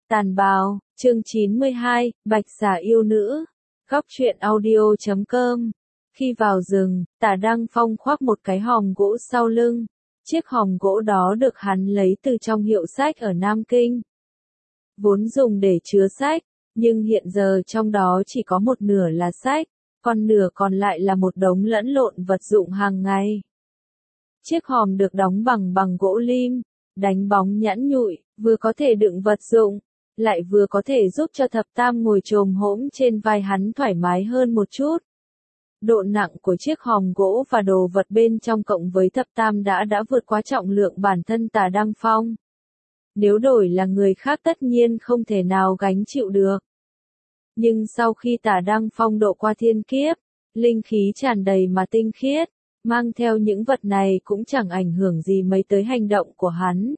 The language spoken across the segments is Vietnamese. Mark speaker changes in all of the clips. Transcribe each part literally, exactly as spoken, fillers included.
Speaker 1: Tàn bào, chương chín mươi hai, Bạch Xà yêu nữ. Góc truyện audio chấm com. Khi vào rừng, Tả Đăng Phong khoác một cái hòm gỗ sau lưng. Chiếc hòm gỗ đó được hắn lấy từ trong hiệu sách ở Nam Kinh. Vốn dùng để chứa sách, nhưng hiện giờ trong đó chỉ có một nửa là sách, còn nửa còn lại là một đống lẫn lộn vật dụng hàng ngày. Chiếc hòm được đóng bằng bằng gỗ lim, đánh bóng nhẵn nhụi, vừa có thể đựng vật dụng, lại vừa có thể giúp cho Thập Tam ngồi chồm hổm trên vai hắn thoải mái hơn một chút. Độ nặng của chiếc hòm gỗ và đồ vật bên trong cộng với Thập Tam đã đã vượt quá trọng lượng bản thân Tả Đăng Phong. Nếu đổi là người khác tất nhiên không thể nào gánh chịu được. Nhưng sau khi Tả Đăng Phong độ qua thiên kiếp, linh khí tràn đầy mà tinh khiết, mang theo những vật này cũng chẳng ảnh hưởng gì mấy tới hành động của hắn.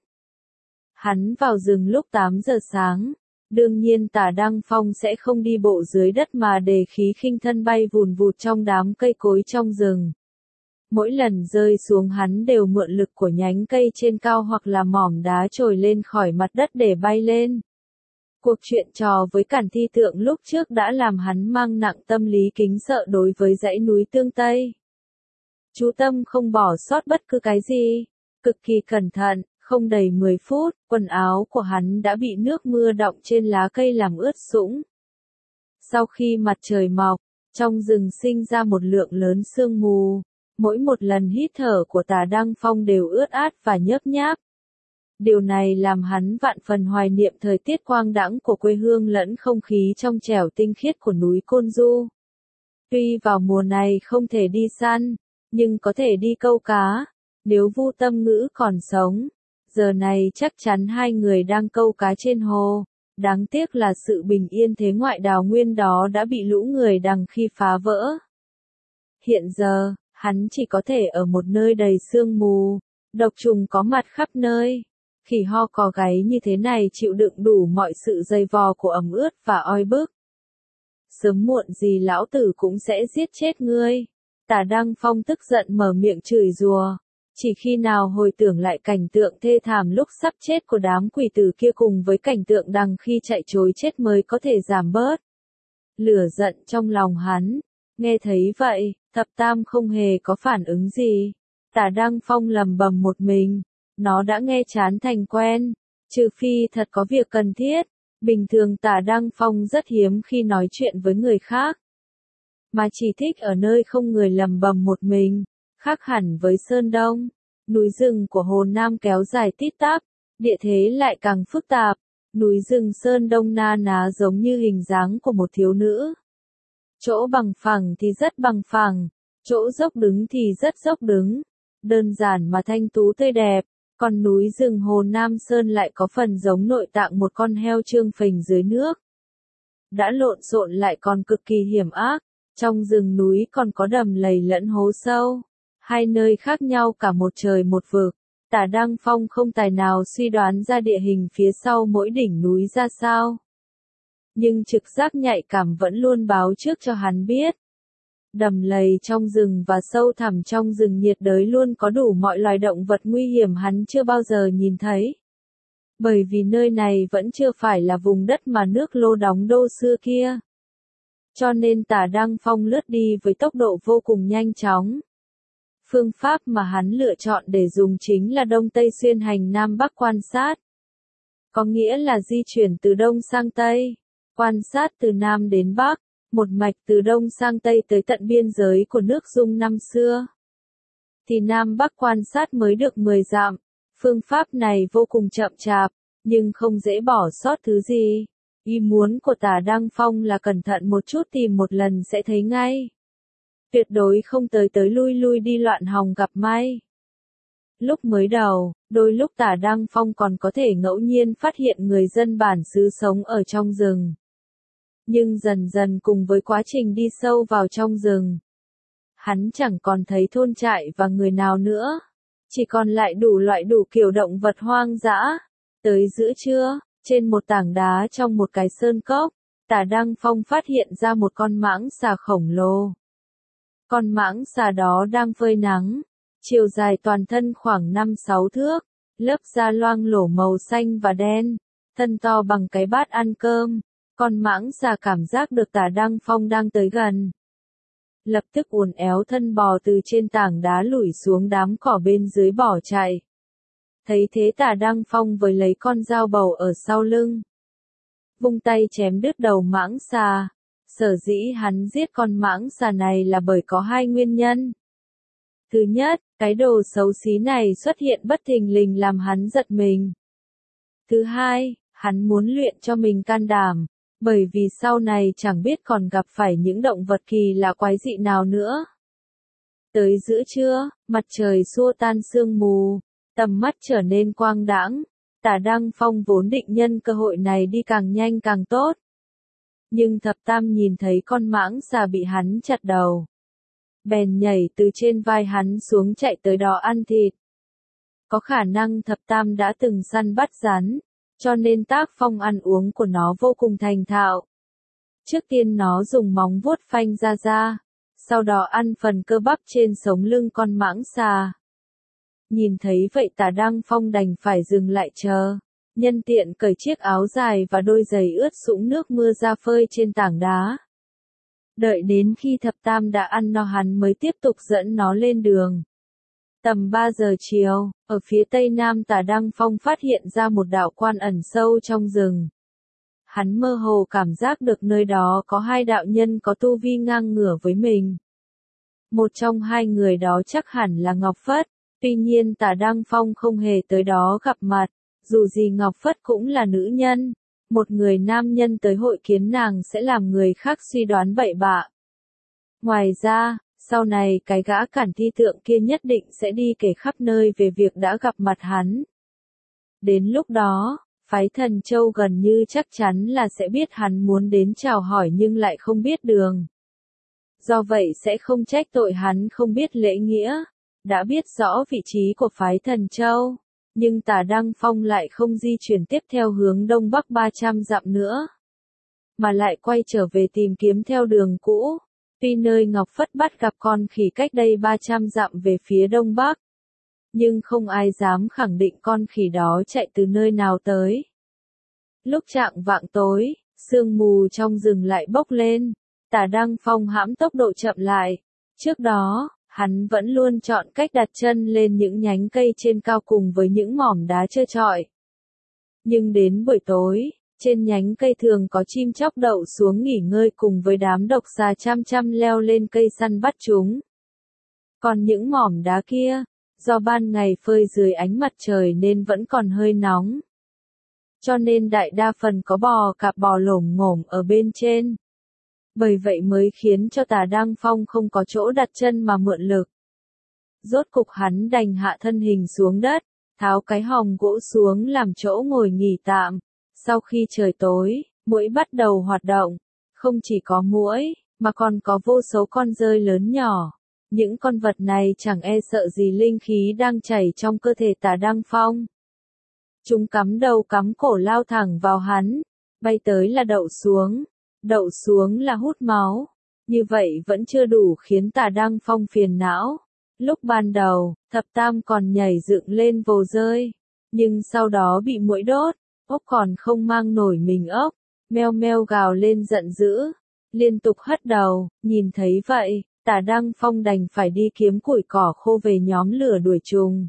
Speaker 1: Hắn vào rừng lúc tám giờ sáng, đương nhiên Tả Đăng Phong sẽ không đi bộ dưới đất mà để khí khinh thân bay vùn vụt trong đám cây cối trong rừng. Mỗi lần rơi xuống hắn đều mượn lực của nhánh cây trên cao hoặc là mỏm đá trồi lên khỏi mặt đất để bay lên. Cuộc chuyện trò với Cản Thi Tượng lúc trước đã làm hắn mang nặng tâm lý kính sợ đối với dãy núi Tương Tây. Chú tâm không bỏ sót bất cứ cái gì, cực kỳ cẩn thận, không đầy mười phút, quần áo của hắn đã bị nước mưa đọng trên lá cây làm ướt sũng. Sau khi mặt trời mọc, trong rừng sinh ra một lượng lớn sương mù, mỗi một lần hít thở của Tả Đăng Phong đều ướt át và nhớp nháp. Điều này làm hắn vạn phần hoài niệm thời tiết quang đãng của quê hương lẫn không khí trong trẻo tinh khiết của núi Côn Du. Tuy vào mùa này không thể đi săn, nhưng có thể đi câu cá. Nếu Vu Tâm Ngữ còn sống, giờ này chắc chắn hai người đang câu cá trên hồ. Đáng tiếc là sự bình yên thế ngoại đào nguyên đó đã bị lũ người đằng khi phá vỡ. Hiện giờ, hắn chỉ có thể ở một nơi đầy sương mù, độc trùng có mặt khắp nơi. Khỉ ho cò gáy như thế này chịu đựng đủ mọi sự dày vò của ẩm ướt và oi bức. Sớm muộn gì lão tử cũng sẽ giết chết ngươi. Tả Đăng Phong tức giận mở miệng chửi rủa. Chỉ khi nào hồi tưởng lại cảnh tượng thê thảm lúc sắp chết của đám quỷ tử kia cùng với cảnh tượng đằng khi chạy trối chết mới có thể giảm bớt lửa giận trong lòng hắn. Nghe thấy vậy, Thập Tam không hề có phản ứng gì. Tả Đăng Phong lầm bầm một mình. Nó đã nghe chán thành quen, trừ phi thật có việc cần thiết. Bình thường Tả Đăng Phong rất hiếm khi nói chuyện với người khác, mà chỉ thích ở nơi không người lầm bầm một mình. Khác hẳn với Sơn Đông, núi rừng của Hồ Nam kéo dài tít tắp, địa thế lại càng phức tạp. Núi rừng Sơn Đông na ná giống như hình dáng của một thiếu nữ. Chỗ bằng phẳng thì rất bằng phẳng, chỗ dốc đứng thì rất dốc đứng, đơn giản mà thanh tú tươi đẹp. Còn núi rừng Hồ Nam Sơn lại có phần giống nội tạng một con heo trương phình dưới nước. Đã lộn xộn lại còn cực kỳ hiểm ác, trong rừng núi còn có đầm lầy lẫn hố sâu. Hai nơi khác nhau cả một trời một vực. Tả Đăng Phong không tài nào suy đoán ra địa hình phía sau mỗi đỉnh núi ra sao. Nhưng trực giác nhạy cảm vẫn luôn báo trước cho hắn biết. Đầm lầy trong rừng và sâu thẳm trong rừng nhiệt đới luôn có đủ mọi loài động vật nguy hiểm hắn chưa bao giờ nhìn thấy. Bởi vì nơi này vẫn chưa phải là vùng đất mà nước Lô đóng đô xưa kia. Cho nên Tả Đăng Phong lướt đi với tốc độ vô cùng nhanh chóng. Phương pháp mà hắn lựa chọn để dùng chính là Đông Tây xuyên hành Nam Bắc quan sát. Có nghĩa là di chuyển từ Đông sang Tây, quan sát từ Nam đến Bắc. Một mạch từ Đông sang Tây tới tận biên giới của nước Dung năm xưa. Thì Nam Bắc quan sát mới được mười dặm. Phương pháp này vô cùng chậm chạp, nhưng không dễ bỏ sót thứ gì. Ý muốn của Tả Đăng Phong là cẩn thận một chút tìm một lần sẽ thấy ngay. Tuyệt đối không tới tới lui lui đi loạn hòng gặp may. Lúc mới đầu, đôi lúc Tả Đăng Phong còn có thể ngẫu nhiên phát hiện người dân bản xứ sống ở trong rừng. Nhưng dần dần cùng với quá trình đi sâu vào trong rừng, hắn chẳng còn thấy thôn trại và người nào nữa, chỉ còn lại đủ loại đủ kiểu động vật hoang dã. Tới giữa trưa, trên một tảng đá trong một cái sơn cốc, Tả Đăng Phong phát hiện ra một con mãng xà khổng lồ. Con mãng xà đó đang phơi nắng, chiều dài toàn thân khoảng năm sáu thước, lớp da loang lổ màu xanh và đen, thân to bằng cái bát ăn cơm. Con mãng xà cảm giác được Tả Đăng Phong đang tới gần. Lập tức uốn éo thân bò từ trên tảng đá lủi xuống đám cỏ bên dưới bỏ chạy. Thấy thế Tả Đăng Phong với lấy con dao bầu ở sau lưng. Vung tay chém đứt đầu mãng xà. Sở dĩ hắn giết con mãng xà này là bởi có hai nguyên nhân. Thứ nhất, cái đồ xấu xí này xuất hiện bất thình lình làm hắn giật mình. Thứ hai, hắn muốn luyện cho mình can đảm, bởi vì sau này chẳng biết còn gặp phải những động vật kỳ lạ quái dị nào nữa. Tới giữa trưa, mặt trời xua tan sương mù, tầm mắt trở nên quang đãng. Tả Đăng Phong vốn định nhân cơ hội này đi càng nhanh càng tốt. Nhưng Thập Tam nhìn thấy con mãng xà bị hắn chặt đầu. Bèn nhảy từ trên vai hắn xuống chạy tới đó ăn thịt. Có khả năng Thập Tam đã từng săn bắt rắn, cho nên tác phong ăn uống của nó vô cùng thành thạo. Trước tiên nó dùng móng vuốt phanh ra ra, sau đó ăn phần cơ bắp trên sống lưng con mãng xà. Nhìn thấy vậy Tả Đăng Phong đành phải dừng lại chờ, nhân tiện cởi chiếc áo dài và đôi giày ướt sũng nước mưa ra phơi trên tảng đá. Đợi đến khi Thập Tam đã ăn no hắn mới tiếp tục dẫn nó lên đường. Tầm ba giờ chiều, ở phía tây nam Tả Đăng Phong phát hiện ra một đạo quan ẩn sâu trong rừng. Hắn mơ hồ cảm giác được nơi đó có hai đạo nhân có tu vi ngang ngửa với mình. Một trong hai người đó chắc hẳn là Ngọc Phất, tuy nhiên Tả Đăng Phong không hề tới đó gặp mặt, dù gì Ngọc Phất cũng là nữ nhân. Một người nam nhân tới hội kiến nàng sẽ làm người khác suy đoán bậy bạ. Ngoài ra, sau này cái gã cản thi tượng kia nhất định sẽ đi kể khắp nơi về việc đã gặp mặt hắn. Đến lúc đó, phái Thần Châu gần như chắc chắn là sẽ biết hắn muốn đến chào hỏi nhưng lại không biết đường. Do vậy sẽ không trách tội hắn không biết lễ nghĩa, đã biết rõ vị trí của phái Thần Châu. Nhưng Tả Đăng Phong lại không di chuyển tiếp theo hướng đông bắc ba trăm dặm nữa, mà lại quay trở về tìm kiếm theo đường cũ. Tuy nơi Ngọc Phất bắt gặp con khỉ cách đây ba trăm dặm về phía đông bắc, nhưng không ai dám khẳng định con khỉ đó chạy từ nơi nào tới. Lúc chạng vạng tối, sương mù trong rừng lại bốc lên, Tả Đăng Phong hãm tốc độ chậm lại. Trước đó, hắn vẫn luôn chọn cách đặt chân lên những nhánh cây trên cao cùng với những mỏm đá trơ trọi. Nhưng đến buổi tối, trên nhánh cây thường có chim chóc đậu xuống nghỉ ngơi cùng với đám độc xà chăm chăm leo lên cây săn bắt chúng. Còn những mỏm đá kia, do ban ngày phơi dưới ánh mặt trời nên vẫn còn hơi nóng. Cho nên đại đa phần có bò cạp bò lổm ngổm ở bên trên. Bởi vậy mới khiến cho Tả Đăng Phong không có chỗ đặt chân mà mượn lực. Rốt cục hắn đành hạ thân hình xuống đất, tháo cái hòm gỗ xuống làm chỗ ngồi nghỉ tạm. Sau khi trời tối, muỗi bắt đầu hoạt động. Không chỉ có muỗi, mà còn có vô số con dơi lớn nhỏ. Những con vật này chẳng e sợ gì linh khí đang chảy trong cơ thể Tả Đăng Phong. Chúng cắm đầu cắm cổ lao thẳng vào hắn, bay tới là đậu xuống, đậu xuống là hút máu. Như vậy vẫn chưa đủ khiến Tả Đăng Phong phiền não. Lúc ban đầu, Thập Tam còn nhảy dựng lên vồ rơi, nhưng sau đó bị muỗi đốt, ốc còn không mang nổi mình ốc, meo meo gào lên giận dữ, liên tục hất đầu. Nhìn thấy vậy, Tả Đăng Phong đành phải đi kiếm củi cỏ khô về nhóm lửa đuổi trùng.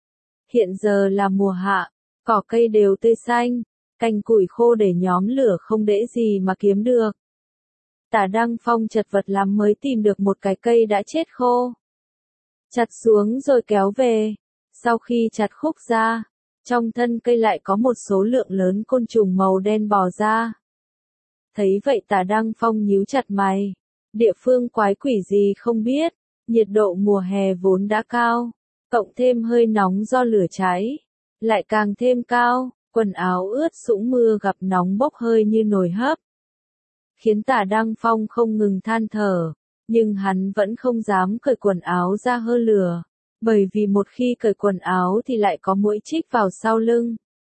Speaker 1: Hiện giờ là mùa hạ, cỏ cây đều tươi xanh, cành củi khô để nhóm lửa không dễ gì mà kiếm được. Tả Đăng Phong chật vật lắm mới tìm được một cái cây đã chết khô. Chặt xuống rồi kéo về. Sau khi chặt khúc ra, trong thân cây lại có một số lượng lớn côn trùng màu đen bò ra. Thấy vậy Tả Đăng Phong nhíu chặt mày. Địa phương quái quỷ gì không biết, nhiệt độ mùa hè vốn đã cao, cộng thêm hơi nóng do lửa cháy, lại càng thêm cao, quần áo ướt sũng mưa gặp nóng bốc hơi như nồi hấp. Khiến Tả Đăng Phong không ngừng than thở, nhưng hắn vẫn không dám cởi quần áo ra hơ lửa, bởi vì một khi cởi quần áo thì lại có muỗi chích vào sau lưng.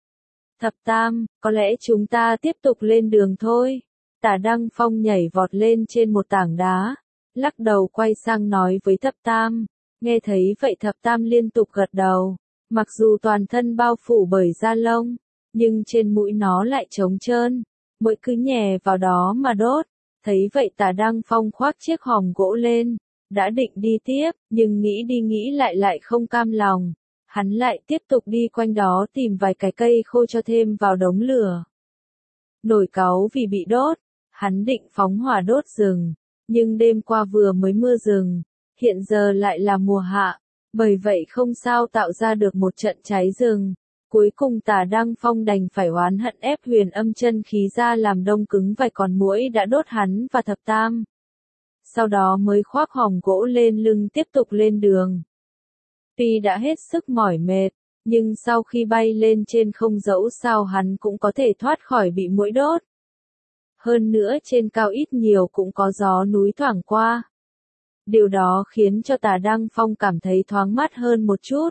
Speaker 1: Thập Tam, có lẽ chúng ta tiếp tục lên đường thôi. Tả Đăng Phong nhảy vọt lên trên một tảng đá, lắc đầu quay sang nói với Thập Tam. Nghe thấy vậy Thập Tam liên tục gật đầu, mặc dù toàn thân bao phủ bởi da lông, nhưng trên mũi nó lại trống trơn, muỗi cứ nhè vào đó mà đốt. Thấy vậy Tả Đăng Phong khoác chiếc hòm gỗ lên, đã định đi tiếp, nhưng nghĩ đi nghĩ lại lại không cam lòng. Hắn lại tiếp tục đi quanh đó tìm vài cái cây khô cho thêm vào đống lửa. Nổi cáu vì bị đốt, hắn định phóng hỏa đốt rừng, nhưng đêm qua vừa mới mưa rừng, hiện giờ lại là mùa hạ, bởi vậy không sao tạo ra được một trận cháy rừng. Cuối cùng Tả Đăng Phong đành phải oán hận ép Huyền Âm chân khí ra làm đông cứng vài con muỗi đã đốt hắn và Thập Tam. Sau đó mới khoác hòm gỗ lên lưng tiếp tục lên đường. Tuy đã hết sức mỏi mệt, nhưng sau khi bay lên trên không dẫu sao hắn cũng có thể thoát khỏi bị muỗi đốt. Hơn nữa trên cao ít nhiều cũng có gió núi thoảng qua. Điều đó khiến cho Tả Đăng Phong cảm thấy thoáng mát hơn một chút.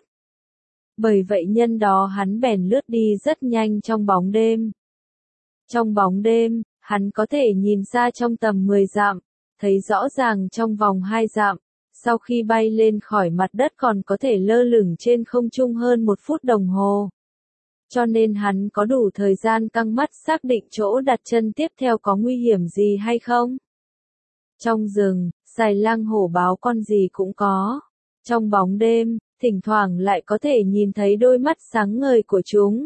Speaker 1: Bởi vậy nhân đó hắn bèn lướt đi rất nhanh trong bóng đêm. Trong bóng đêm, hắn có thể nhìn xa trong tầm mười dặm, thấy rõ ràng trong vòng hai dặm. Sau khi bay lên khỏi mặt đất còn có thể lơ lửng trên không trung hơn một phút đồng hồ. Cho nên hắn có đủ thời gian căng mắt xác định chỗ đặt chân tiếp theo có nguy hiểm gì hay không. Trong rừng, xài lang hổ báo con gì cũng có. Trong bóng đêm, thỉnh thoảng lại có thể nhìn thấy đôi mắt sáng ngời của chúng.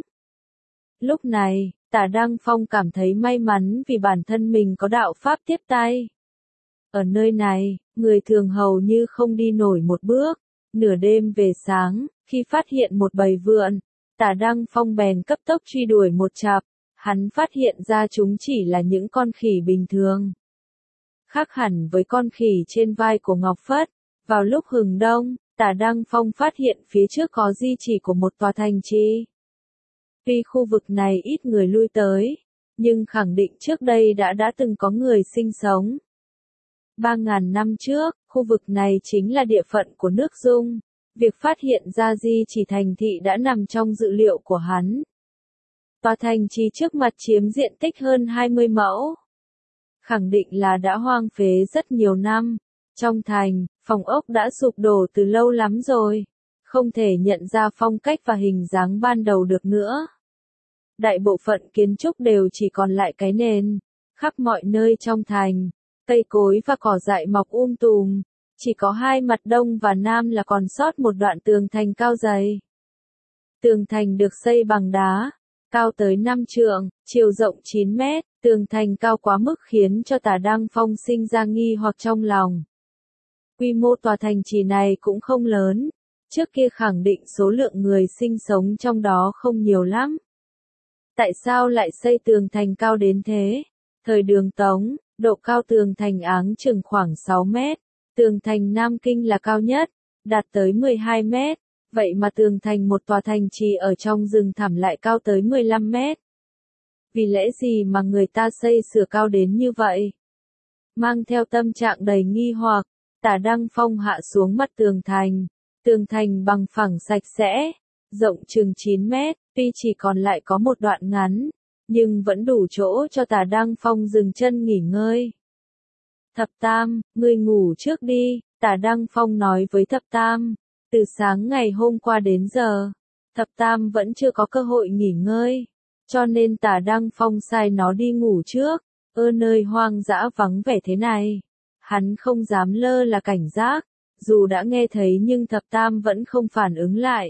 Speaker 1: Lúc này, Tả Đăng Phong cảm thấy may mắn vì bản thân mình có đạo pháp tiếp tay. Ở nơi này, người thường hầu như không đi nổi một bước. Nửa đêm về sáng, khi phát hiện một bầy vượn, Tả Đăng Phong bèn cấp tốc truy đuổi một chặp. Hắn phát hiện ra chúng chỉ là những con khỉ bình thường. Khác hẳn với con khỉ trên vai của Ngọc Phất, vào lúc hừng đông, Tả Đăng Phong phát hiện phía trước có di chỉ của một tòa thành trì. Tuy khu vực này ít người lui tới, nhưng khẳng định trước đây đã đã từng có người sinh sống. Ba ngàn năm trước, khu vực này chính là địa phận của nước Dung. Việc phát hiện ra di chỉ thành thị đã nằm trong dự liệu của hắn. Tòa thành trì trước mặt chiếm diện tích hơn hai mươi mẫu. Khẳng định là đã hoang phế rất nhiều năm. Trong thành, phòng ốc đã sụp đổ từ lâu lắm rồi. Không thể nhận ra phong cách và hình dáng ban đầu được nữa. Đại bộ phận kiến trúc đều chỉ còn lại cái nền. Khắp mọi nơi trong thành, cây cối và cỏ dại mọc um tùm. Chỉ có hai mặt đông và nam là còn sót một đoạn tường thành cao dày. Tường thành được xây bằng đá, cao tới năm trượng, chiều rộng chín mét, tường thành cao quá mức khiến cho Tả Đăng Phong sinh ra nghi hoặc trong lòng. Quy mô tòa thành trì này cũng không lớn, trước kia khẳng định số lượng người sinh sống trong đó không nhiều lắm. Tại sao lại xây tường thành cao đến thế? Thời Đường Tống, độ cao tường thành áng chừng khoảng sáu mét. Tường thành Nam Kinh là cao nhất, đạt tới mười hai mét, vậy mà tường thành một tòa thành trì ở trong rừng thẳm lại cao tới mười lăm mét. Vì lẽ gì mà người ta xây sửa cao đến như vậy? Mang theo tâm trạng đầy nghi hoặc, Tả Đăng Phong hạ xuống mặt tường thành. Tường thành bằng phẳng sạch sẽ, rộng chừng chín mét, tuy chỉ còn lại có một đoạn ngắn, nhưng vẫn đủ chỗ cho Tả Đăng Phong dừng chân nghỉ ngơi. Thập Tam, ngươi ngủ trước đi, Tả Đăng Phong nói với Thập Tam. Từ sáng ngày hôm qua đến giờ, Thập Tam vẫn chưa có cơ hội nghỉ ngơi, cho nên Tả Đăng Phong sai nó đi ngủ trước. Ở nơi hoang dã vắng vẻ thế này, hắn không dám lơ là cảnh giác, dù đã nghe thấy nhưng Thập Tam vẫn không phản ứng lại,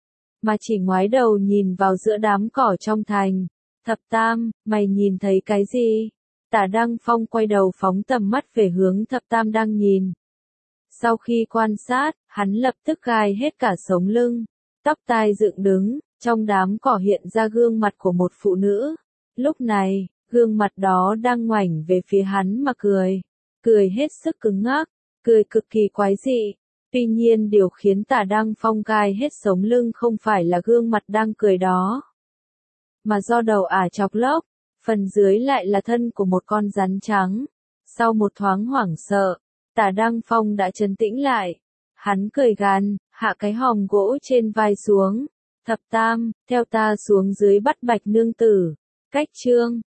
Speaker 1: mà chỉ ngoái đầu nhìn vào giữa đám cỏ trong thành. Thập Tam, mày nhìn thấy cái gì? Tả Đăng Phong quay đầu phóng tầm mắt về hướng Thập Tam đang nhìn. Sau khi quan sát, hắn lập tức gai hết cả sống lưng, tóc tai dựng đứng, trong đám cỏ hiện ra gương mặt của một phụ nữ. Lúc này, gương mặt đó đang ngoảnh về phía hắn mà cười, cười hết sức cứng ngắc, cười cực kỳ quái dị. Tuy nhiên điều khiến Tả Đăng Phong gai hết sống lưng không phải là gương mặt đang cười đó, mà do đầu ả chọc lốc, phần dưới lại là thân của một con rắn trắng. Sau một thoáng hoảng sợ, Tả Đăng Phong đã trấn tĩnh lại. Hắn cười gằn, hạ cái hòm gỗ trên vai xuống. Thập Tam, theo ta xuống dưới bắt Bạch nương tử. Cách chương